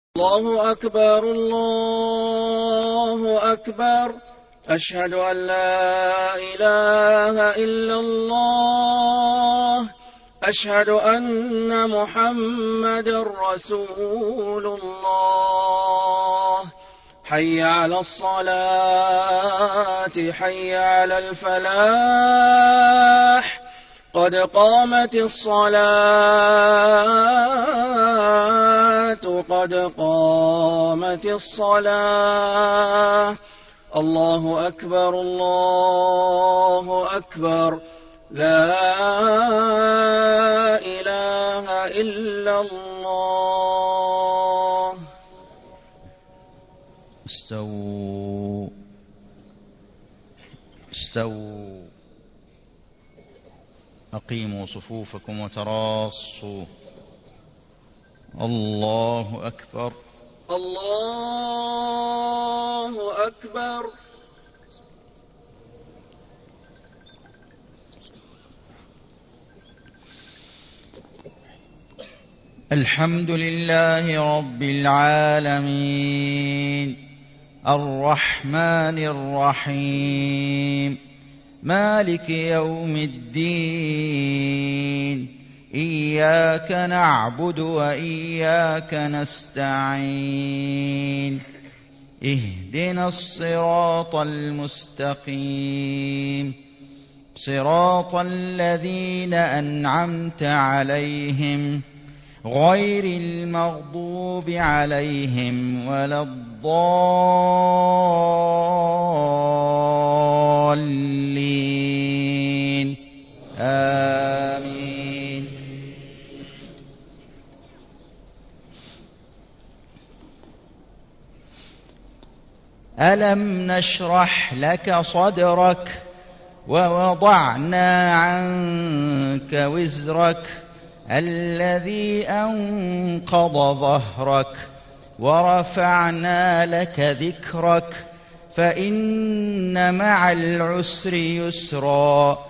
الله أكبر الله أكبر. أشهد أن لا إله إلا الله. أشهد أن محمد رسول الله. حي على الصلاة حي على الفلاح. قد قامت الصلاة قد قامت الصلاة. الله أكبر الله أكبر. لا إله إلا الله. استووا استووا. أقيموا صفوفكم وتراصوا. الله أكبر الله أكبر. الحمد لله رب العالمين الرحمن الرحيم مالك يوم الدين. إياك نعبد وإياك نستعين. اهدنا الصراط المستقيم صراط الذين أنعمت عليهم غير المغضوب عليهم ولا الضالين. آمين. ألم نشرح لك صدرك ووضعنا عنك وزرك الذي أنقض ظهرك ورفعنا لك ذكرك فإن مع العسر يسرا.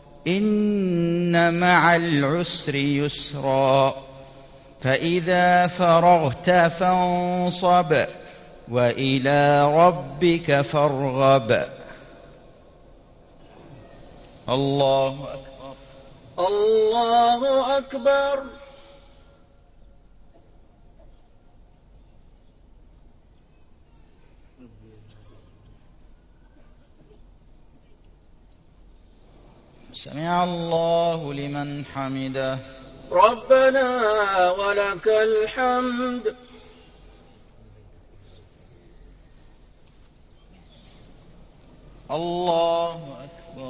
إن مع العسر يسرا. فإذا فرغت فانصب وإلى ربك فارغب. الله أكبر الله أكبر. سمع الله لمن حمده. ربنا ولك الحمد. الله أكبر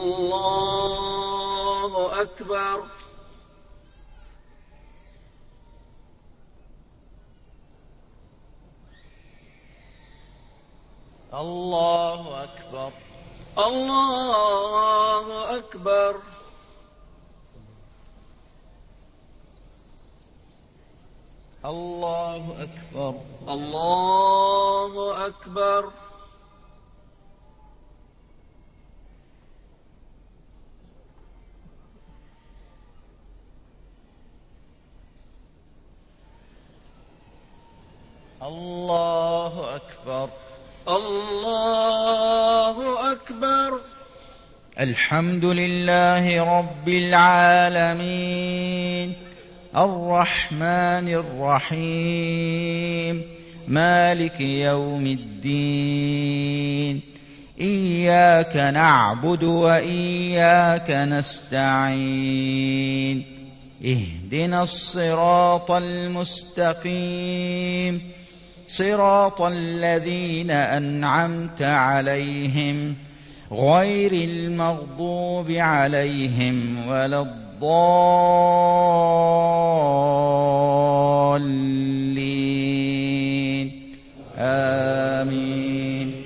الله أكبر. الله أكبر الله أكبر. الله أكبر الله أكبر. الله أكبر الله أكبر. الحمد لله رب العالمين الرحمن الرحيم مالك يوم الدين. إياك نعبد وإياك نستعين. اهدنا الصراط المستقيم صراط الذين أنعمت عليهم غير المغضوب عليهم ولا الضالين. آمين.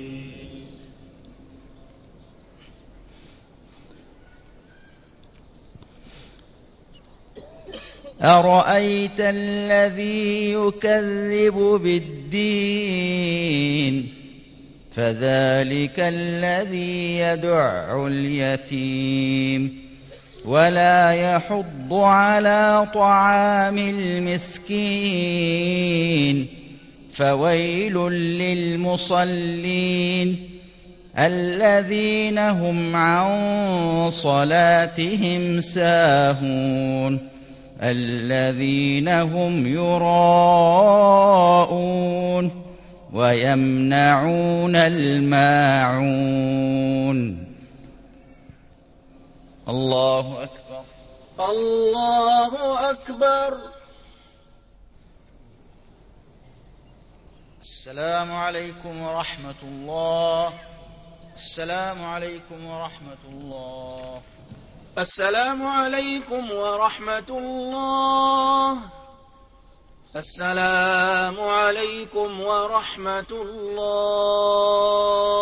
أرأيت الذي يكذب بالدين فذلك الذي يدع اليتيم ولا يحض على طعام المسكين فويل للمصلين الذين هم عن صلاتهم ساهون الذين هم يراءون ويمنعون الماعون. الله أكبر. الله أكبر. السلام عليكم ورحمة الله. السلام عليكم ورحمة الله. السلام عليكم ورحمة الله. السلام عليكم ورحمة الله.